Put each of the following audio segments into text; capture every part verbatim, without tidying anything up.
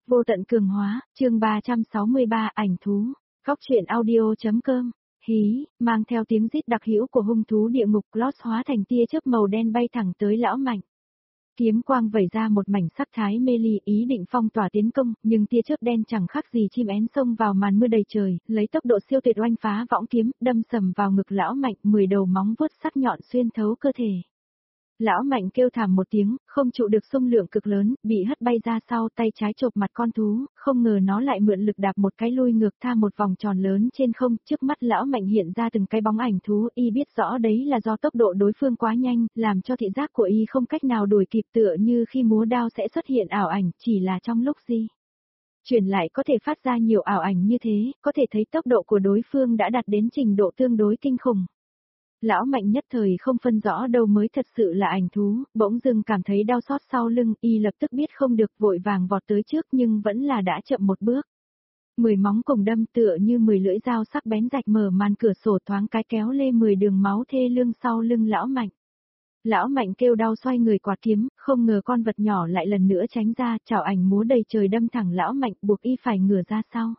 Vô tận cường hóa, chương ba trăm sáu mươi ba ảnh thú, góc truyện audio.com, hí, mang theo tiếng rít đặc hữu của hung thú địa ngục Gloss hóa thành tia chớp màu đen bay thẳng tới lão Mạnh. Kiếm quang vẩy ra một mảnh sắc thái mê ly ý định phong tỏa tiến công, nhưng tia chớp đen chẳng khác gì chim én xông vào màn mưa đầy trời, lấy tốc độ siêu tuyệt oanh phá võng kiếm, đâm sầm vào ngực lão Mạnh, mười đầu móng vuốt sắc nhọn xuyên thấu cơ thể. Lão Mạnh kêu thảm một tiếng, không trụ được xung lượng cực lớn, bị hất bay ra sau, tay trái chộp mặt con thú, không ngờ nó lại mượn lực đạp một cái lui ngược tha một vòng tròn lớn trên không, trước mắt lão Mạnh hiện ra từng cái bóng ảnh thú, y biết rõ đấy là do tốc độ đối phương quá nhanh, làm cho thị giác của y không cách nào đuổi kịp, tựa như khi múa đao sẽ xuất hiện ảo ảnh, chỉ là trong lúc gì. Chuyển lại có thể phát ra nhiều ảo ảnh như thế, có thể thấy tốc độ của đối phương đã đạt đến trình độ tương đối kinh khủng. Lão Mạnh nhất thời không phân rõ đâu mới thật sự là ảnh thú, bỗng dưng cảm thấy đau xót sau lưng, y lập tức biết không được, vội vàng vọt tới trước nhưng vẫn là đã chậm một bước. Mười móng cùng đâm tựa như mười lưỡi dao sắc bén rạch mở màn cửa sổ, thoáng cái kéo lê mười đường máu thê lương sau lưng lão Mạnh. Lão Mạnh kêu đau xoay người quạt kiếm, không ngờ con vật nhỏ lại lần nữa tránh ra, chảo ảnh múa đầy trời đâm thẳng lão Mạnh, buộc y phải ngửa ra sau.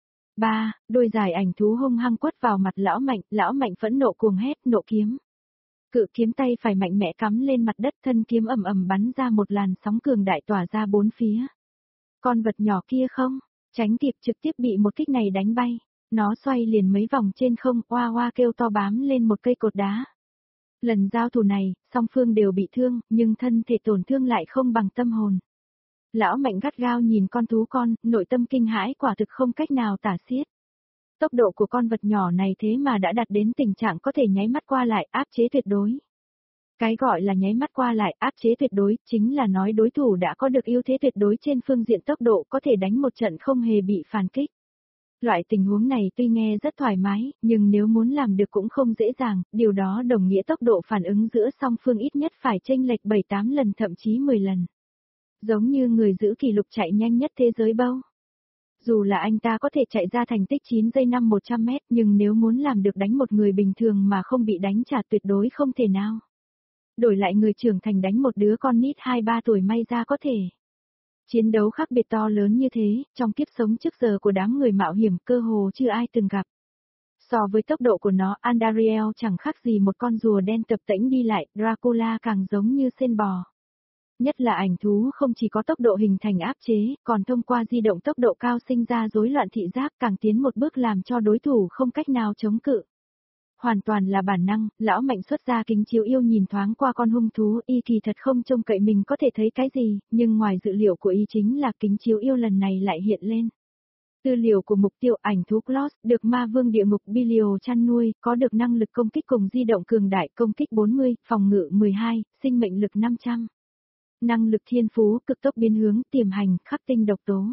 Ba, đôi dài ảnh thú hung hăng quất vào mặt lão Mạnh, lão Mạnh phẫn nộ cuồng hét, nộ kiếm. Cự kiếm tay phải mạnh mẽ cắm lên mặt đất, thân kiếm ầm ầm bắn ra một làn sóng cường đại tỏa ra bốn phía. Con vật nhỏ kia không, tránh kịp trực tiếp bị một kích này đánh bay, nó xoay liền mấy vòng trên không, oa oa kêu to bám lên một cây cột đá. Lần giao thủ này, song phương đều bị thương, nhưng thân thể tổn thương lại không bằng tâm hồn. Lão Mạnh gắt gao nhìn con thú con, nội tâm kinh hãi quả thực không cách nào tả xiết. Tốc độ của con vật nhỏ này thế mà đã đạt đến tình trạng có thể nháy mắt qua lại, áp chế tuyệt đối. Cái gọi là nháy mắt qua lại, áp chế tuyệt đối, chính là nói đối thủ đã có được ưu thế tuyệt đối trên phương diện tốc độ, có thể đánh một trận không hề bị phản kích. Loại tình huống này tuy nghe rất thoải mái, nhưng nếu muốn làm được cũng không dễ dàng, điều đó đồng nghĩa tốc độ phản ứng giữa song phương ít nhất phải chênh lệch bảy tám lần thậm chí mười lần. Giống như người giữ kỷ lục chạy nhanh nhất thế giới bao. Dù là anh ta có thể chạy ra thành tích chín giây năm một trăm mét, nhưng nếu muốn làm được đánh một người bình thường mà không bị đánh trả tuyệt đối không thể nào. Đổi lại người trưởng thành đánh một đứa con nít hai ba tuổi may ra có thể. Chiến đấu khác biệt to lớn như thế, trong kiếp sống trước giờ của đám người mạo hiểm cơ hồ chưa ai từng gặp. So với tốc độ của nó, Andariel chẳng khác gì một con rùa đen tập tễnh đi lại, Dracula càng giống như sên bò. Nhất là ảnh thú không chỉ có tốc độ hình thành áp chế, còn thông qua di động tốc độ cao sinh ra rối loạn thị giác, càng tiến một bước làm cho đối thủ không cách nào chống cự. Hoàn toàn là bản năng, lão Mạnh xuất ra kính chiếu yêu nhìn thoáng qua con hung thú, y kỳ thật không trông cậy mình có thể thấy cái gì, nhưng ngoài dự liệu của y chính là kính chiếu yêu lần này lại hiện lên. Tư liệu của mục tiêu ảnh thú Gloss, được ma vương địa ngục Belial chăn nuôi, có được năng lực công kích cùng di động cường đại, công kích bốn mươi, phòng ngự mười hai, sinh mệnh lực năm trăm. Năng lực thiên phú, cực tốc biến hướng, tiềm hành, khắc tinh độc tố.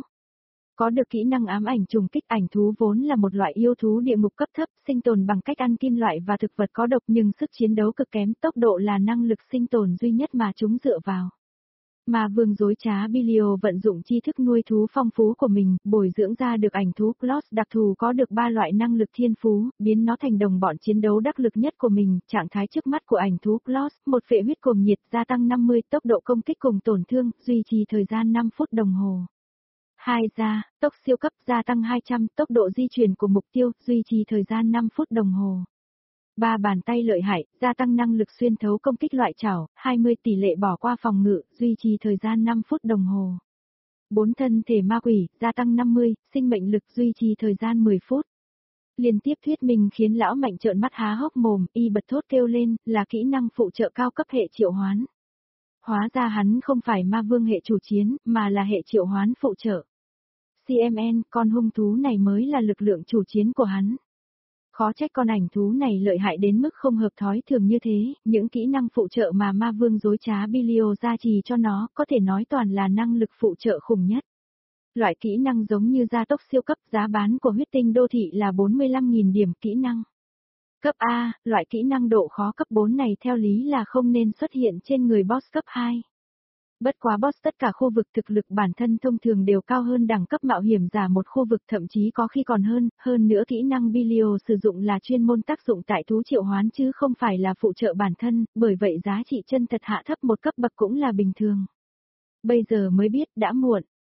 Có được kỹ năng ám ảnh trùng kích. Ảnh thú vốn là một loại yêu thú địa ngục cấp thấp, sinh tồn bằng cách ăn kim loại và thực vật có độc, nhưng sức chiến đấu cực kém, tốc độ là năng lực sinh tồn duy nhất mà chúng dựa vào. Mà vương dối trá Belial vận dụng tri thức nuôi thú phong phú của mình, bồi dưỡng ra được ảnh thú Gloss đặc thù có được ba loại năng lực thiên phú, biến nó thành đồng bọn chiến đấu đắc lực nhất của mình. Trạng thái trước mắt của ảnh thú Gloss, một phệ huyết cuồng nhiệt gia tăng năm mươi, tốc độ công kích cùng tổn thương, duy trì thời gian năm phút đồng hồ. Hai da, tốc siêu cấp gia tăng hai trăm, tốc độ di chuyển của mục tiêu, duy trì thời gian năm phút đồng hồ. Ba bàn tay lợi hại, gia tăng năng lực xuyên thấu công kích loại chảo, hai mươi tỷ lệ bỏ qua phòng ngự, duy trì thời gian năm phút đồng hồ. Bốn thân thể ma quỷ, gia tăng năm mươi, sinh mệnh lực duy trì thời gian mười phút. Liên tiếp thuyết minh khiến lão Mạnh trợn mắt há hốc mồm, y bật thốt kêu lên, là kỹ năng phụ trợ cao cấp hệ triệu hoán. Hóa ra hắn không phải ma vương hệ chủ chiến, mà là hệ triệu hoán phụ trợ. xê em en, con hung thú này mới là lực lượng chủ chiến của hắn. Khó trách con ảnh thú này lợi hại đến mức không hợp thói thường như thế, những kỹ năng phụ trợ mà ma vương dối trá Belial gia trì cho nó, có thể nói toàn là năng lực phụ trợ khủng nhất. Loại kỹ năng giống như gia tốc siêu cấp, giá bán của huyết tinh đô thị là bốn mươi lăm nghìn điểm kỹ năng. Cấp A, loại kỹ năng độ khó cấp bốn này theo lý là không nên xuất hiện trên người boss cấp hai. Bất quá boss tất cả khu vực thực lực bản thân thông thường đều cao hơn đẳng cấp mạo hiểm giả một khu vực, thậm chí có khi còn hơn, hơn nữa kỹ năng Belial sử dụng là chuyên môn tác dụng tại thú triệu hoán chứ không phải là phụ trợ bản thân, bởi vậy giá trị chân thật hạ thấp một cấp bậc cũng là bình thường. Bây giờ mới biết đã muộn,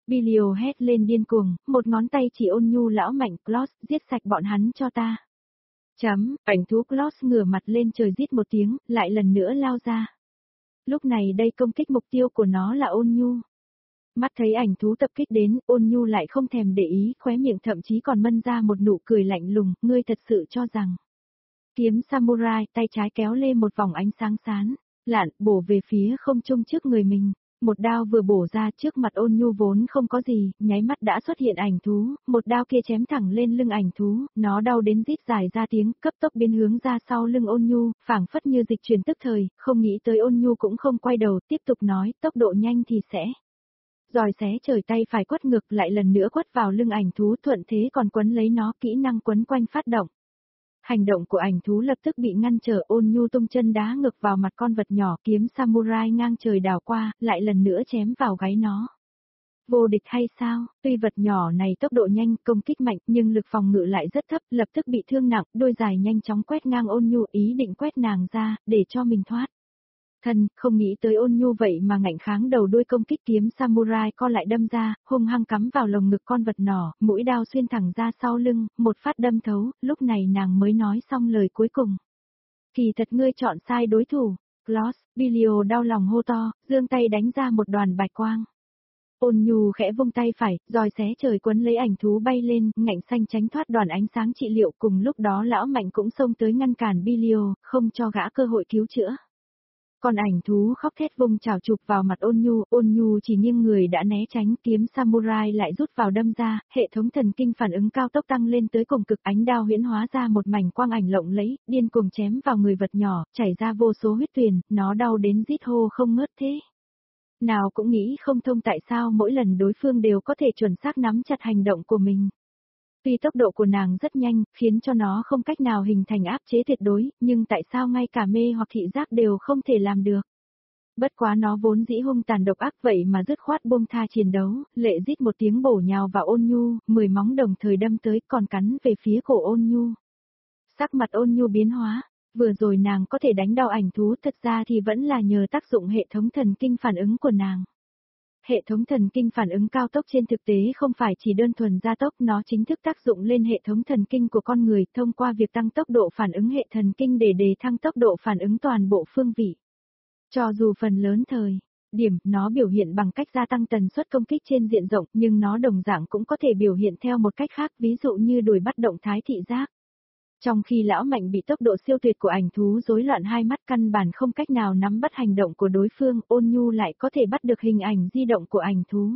Bilio hét lên điên cuồng, một ngón tay chỉ ôn nhu lão mạnh Claus, giết sạch bọn hắn cho ta. Chấm, ảnh thú Claus ngửa mặt lên trời rít một tiếng, lại lần nữa lao ra. Lúc này đây công kích mục tiêu của nó là ôn nhu. Mắt thấy ảnh thú tập kích đến, ôn nhu lại không thèm để ý, khóe miệng thậm chí còn mân ra một nụ cười lạnh lùng, ngươi thật sự cho rằng. Kiếm samurai, tay trái kéo lê một vòng ánh sáng sáng, lạn, bổ về phía không trung trước người mình. Một đao vừa bổ ra trước mặt ôn nhu vốn không có gì, nháy mắt đã xuất hiện ảnh thú, một đao kia chém thẳng lên lưng ảnh thú, nó đau đến rít dài ra tiếng, cấp tốc biến hướng ra sau lưng ôn nhu, phảng phất như dịch chuyển tức thời, không nghĩ tới ôn nhu cũng không quay đầu, tiếp tục nói, tốc độ nhanh thì sẽ. Giòi xé trời tay phải quất ngực lại lần nữa quất vào lưng ảnh thú thuận thế còn quấn lấy nó kỹ năng quấn quanh phát động. Hành động của ảnh thú lập tức bị ngăn trở ôn nhu tung chân đá ngược vào mặt con vật nhỏ kiếm samurai ngang trời đảo qua, lại lần nữa chém vào gáy nó. Vô địch hay sao, tuy vật nhỏ này tốc độ nhanh, công kích mạnh nhưng lực phòng ngự lại rất thấp, lập tức bị thương nặng, đôi dài nhanh chóng quét ngang ôn nhu ý định quét nàng ra, để cho mình thoát. Thân, không nghĩ tới ôn nhu vậy mà ngạnh kháng đầu đuôi công kích kiếm samurai co lại đâm ra, hung hăng cắm vào lồng ngực con vật nhỏ, mũi đao xuyên thẳng ra sau lưng, một phát đâm thấu, lúc này nàng mới nói xong lời cuối cùng. Kỳ thật ngươi chọn sai đối thủ, Claus, Bilio đau lòng hô to, giương tay đánh ra một đoàn bạch quang. Ôn nhu khẽ vung tay phải, giòi xé trời quấn lấy ảnh thú bay lên, ngạnh xanh tránh thoát đoàn ánh sáng trị liệu cùng lúc đó lão mạnh cũng xông tới ngăn cản Bilio, không cho gã cơ hội cứu chữa. Còn ảnh thú khóc thét vung chảo chụp vào mặt ôn nhu, ôn nhu chỉ nghiêng người đã né tránh kiếm samurai lại rút vào đâm ra, hệ thống thần kinh phản ứng cao tốc tăng lên tới cùng cực ánh đao huyễn hóa ra một mảnh quang ảnh lộng lẫy, điên cuồng chém vào người vật nhỏ, chảy ra vô số huyết tuyền, nó đau đến rít hô không ngớt thế. Nào cũng nghĩ không thông tại sao mỗi lần đối phương đều có thể chuẩn xác nắm chặt hành động của mình. Tuy tốc độ của nàng rất nhanh, khiến cho nó không cách nào hình thành áp chế tuyệt đối, nhưng tại sao ngay cả mê hoặc thị giác đều không thể làm được. Bất quá nó vốn dĩ hung tàn độc ác vậy mà dứt khoát buông tha chiến đấu, lệ rít một tiếng bổ nhào vào ôn nhu, mười móng đồng thời đâm tới còn cắn về phía cổ ôn nhu. Sắc mặt ôn nhu biến hóa, vừa rồi nàng có thể đánh đau ảnh thú thật ra thì vẫn là nhờ tác dụng hệ thống thần kinh phản ứng của nàng. Hệ thống thần kinh phản ứng cao tốc trên thực tế không phải chỉ đơn thuần gia tốc, nó chính thức tác dụng lên hệ thống thần kinh của con người thông qua việc tăng tốc độ phản ứng hệ thần kinh để đề thăng tốc độ phản ứng toàn bộ phương vị. Cho dù phần lớn thời điểm nó biểu hiện bằng cách gia tăng tần suất công kích trên diện rộng, nhưng nó đồng dạng cũng có thể biểu hiện theo một cách khác, ví dụ như đuổi bắt động thái thị giác. Trong khi lão mạnh bị tốc độ siêu tuyệt của ảnh thú rối loạn hai mắt căn bản không cách nào nắm bắt hành động của đối phương, ôn nhu lại có thể bắt được hình ảnh di động của ảnh thú.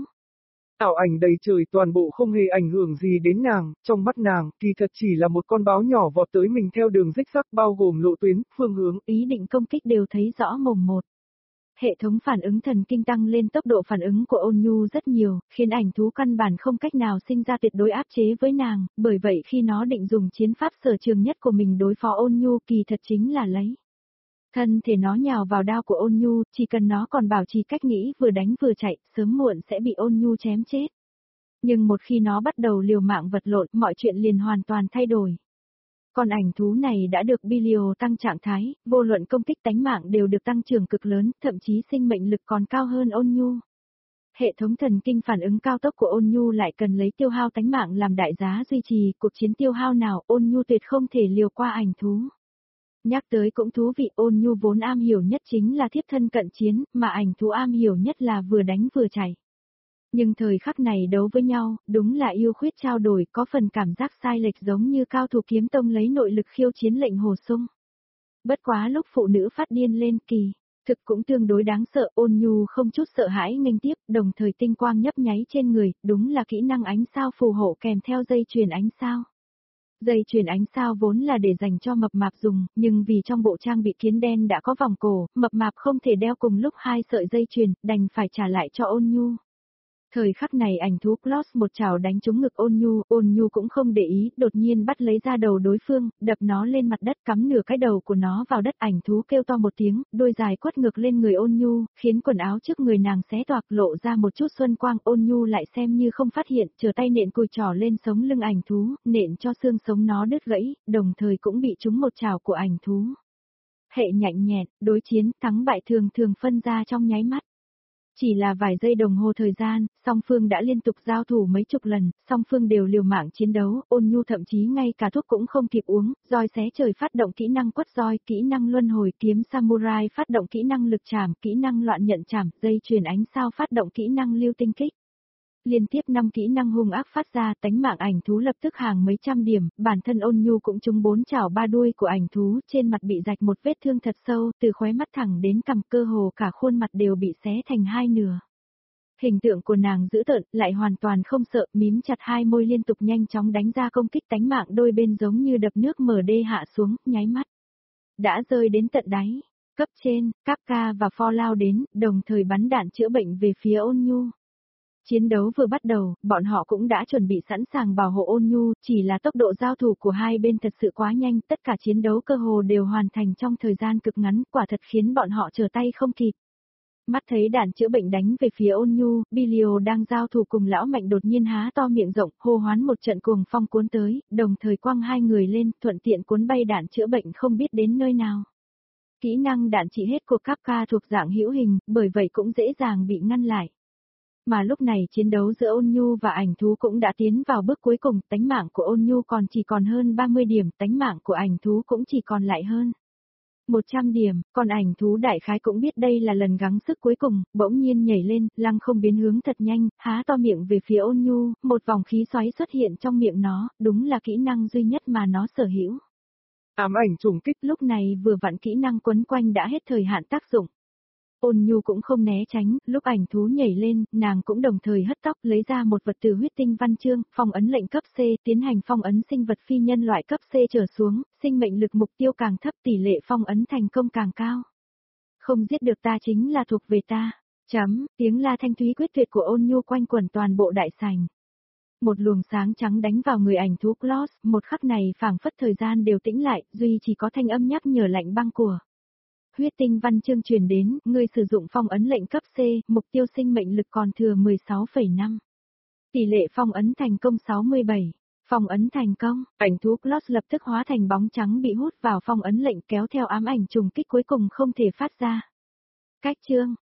Ảo ảnh đầy trời toàn bộ không hề ảnh hưởng gì đến nàng, trong mắt nàng, kỳ thật chỉ là một con báo nhỏ vọt tới mình theo đường rích rắc bao gồm lộ tuyến, phương hướng, ý định công kích đều thấy rõ mồm một. Hệ thống phản ứng thần kinh tăng lên tốc độ phản ứng của ôn nhu rất nhiều, khiến ảnh thú căn bản không cách nào sinh ra tuyệt đối áp chế với nàng, bởi vậy khi nó định dùng chiến pháp sở trường nhất của mình đối phó ôn nhu kỳ thật chính là lấy. Thân thể nó nhào vào đao của ôn nhu, chỉ cần nó còn bảo trì cách nghĩ vừa đánh vừa chạy, sớm muộn sẽ bị ôn nhu chém chết. Nhưng một khi nó bắt đầu liều mạng vật lộn, mọi chuyện liền hoàn toàn thay đổi. Con ảnh thú này đã được Bilio tăng trạng thái, vô luận công kích tánh mạng đều được tăng trưởng cực lớn, thậm chí sinh mệnh lực còn cao hơn ôn nhu. Hệ thống thần kinh phản ứng cao tốc của ôn nhu lại cần lấy tiêu hao tánh mạng làm đại giá duy trì, cuộc chiến tiêu hao nào ôn nhu tuyệt không thể liều qua ảnh thú. Nhắc tới cũng thú vị, ôn nhu vốn am hiểu nhất chính là thiếp thân cận chiến, mà ảnh thú am hiểu nhất là vừa đánh vừa chạy. Nhưng thời khắc này đấu với nhau, đúng là yêu khuyết trao đổi, có phần cảm giác sai lệch giống như cao thủ kiếm tông lấy nội lực khiêu chiến lệnh hồ sung. Bất quá lúc phụ nữ phát điên lên kỳ, thực cũng tương đối đáng sợ, ôn nhu không chút sợ hãi nghênh tiếp, đồng thời tinh quang nhấp nháy trên người, đúng là kỹ năng ánh sao phù hộ kèm theo dây chuyền ánh sao. Dây chuyền ánh sao vốn là để dành cho mập mạp dùng, nhưng vì trong bộ trang bị kiến đen đã có vòng cổ, mập mạp không thể đeo cùng lúc hai sợi dây chuyền, đành phải trả lại cho ôn nhu. Thời khắc này ảnh thú Claus một chảo đánh trúng ngực ôn nhu, ôn nhu cũng không để ý, đột nhiên bắt lấy ra đầu đối phương, đập nó lên mặt đất cắm nửa cái đầu của nó vào đất, ảnh thú kêu to một tiếng, đôi dài quất ngược lên người ôn nhu, khiến quần áo trước người nàng xé toạc lộ ra một chút xuân quang, ôn nhu lại xem như không phát hiện, trở tay nện cùi trỏ lên sống lưng ảnh thú, nện cho xương sống nó đứt gãy, đồng thời cũng bị trúng một chảo của ảnh thú. Hệ nhạnh nhẹt, đối chiến, thắng bại thường thường phân ra trong nháy mắt. Chỉ là vài giây đồng hồ thời gian, song phương đã liên tục giao thủ mấy chục lần, song phương đều liều mạng chiến đấu, Ôn Nhu thậm chí ngay cả thuốc cũng không kịp uống, roi xé trời phát động kỹ năng quất roi, kỹ năng luân hồi kiếm samurai phát động kỹ năng lực chảm, kỹ năng loạn nhận chảm, dây chuyền ánh sao phát động kỹ năng lưu tinh kích. Liên tiếp năm kỹ năng hung ác phát ra, tánh mạng ảnh thú lập tức hàng mấy trăm điểm, bản thân Ôn Nhu cũng trúng bốn chảo ba đuôi của ảnh thú, trên mặt bị rạch một vết thương thật sâu, từ khóe mắt thẳng đến cằm, cơ hồ cả khuôn mặt đều bị xé thành hai nửa. Hình tượng của nàng dữ tợn, lại hoàn toàn không sợ, mím chặt hai môi liên tục nhanh chóng đánh ra công kích, tánh mạng đôi bên giống như đập nước mở đê hạ xuống, nháy mắt. Đã rơi đến tận đáy, cấp trên, Kapka và For lao đến, đồng thời bắn đạn chữa bệnh về phía Ôn Nhu. Chiến đấu vừa bắt đầu, bọn họ cũng đã chuẩn bị sẵn sàng bảo hộ Ôn Nhu, chỉ là tốc độ giao thủ của hai bên thật sự quá nhanh, tất cả chiến đấu cơ hồ đều hoàn thành trong thời gian cực ngắn, quả thật khiến bọn họ trở tay không kịp. Mắt thấy đạn chữa bệnh đánh về phía Ôn Nhu, Bilio đang giao thủ cùng lão Mạnh đột nhiên há to miệng rộng, hô hoán một trận cuồng phong cuốn tới, đồng thời quăng hai người lên, thuận tiện cuốn bay đạn chữa bệnh không biết đến nơi nào. Kỹ năng đạn trị hết của Kapka thuộc dạng hữu hình, bởi vậy cũng dễ dàng bị ngăn lại. Mà lúc này chiến đấu giữa Ôn Nhu và ảnh thú cũng đã tiến vào bước cuối cùng, tánh mạng của Ôn Nhu còn chỉ còn hơn ba mươi điểm, tánh mạng của ảnh thú cũng chỉ còn lại hơn một trăm điểm, còn ảnh thú đại khái cũng biết đây là lần gắng sức cuối cùng, bỗng nhiên nhảy lên, lăng không biến hướng thật nhanh, há to miệng về phía Ôn Nhu, một vòng khí xoáy xuất hiện trong miệng nó, đúng là kỹ năng duy nhất mà nó sở hữu. Ám ảnh trùng kích, lúc này vừa vặn kỹ năng quấn quanh đã hết thời hạn tác dụng. Ôn Nhu cũng không né tránh, lúc ảnh thú nhảy lên, nàng cũng đồng thời hất tóc lấy ra một vật từ huyết tinh văn chương, phong ấn lệnh cấp C, tiến hành phong ấn sinh vật phi nhân loại cấp C trở xuống, sinh mệnh lực mục tiêu càng thấp tỷ lệ phong ấn thành công càng cao. Không giết được ta chính là thuộc về ta. Chấm, tiếng la thanh thúy quyết tuyệt của Ôn Nhu quanh quẩn toàn bộ đại sảnh. Một luồng sáng trắng đánh vào người ảnh thú Claus, một khắc này phảng phất thời gian đều tĩnh lại, duy chỉ có thanh âm nhắc nhở lạnh băng của huyết tinh văn chương truyền đến, ngươi sử dụng phong ấn lệnh cấp C, mục tiêu sinh mệnh lực còn thừa mười sáu phẩy năm. Tỷ lệ phong ấn thành công sáu mươi bảy. Phong ấn thành công, ảnh thú Claus lập tức hóa thành bóng trắng bị hút vào phong ấn lệnh kéo theo ám ảnh trùng kích cuối cùng không thể phát ra. Cách chương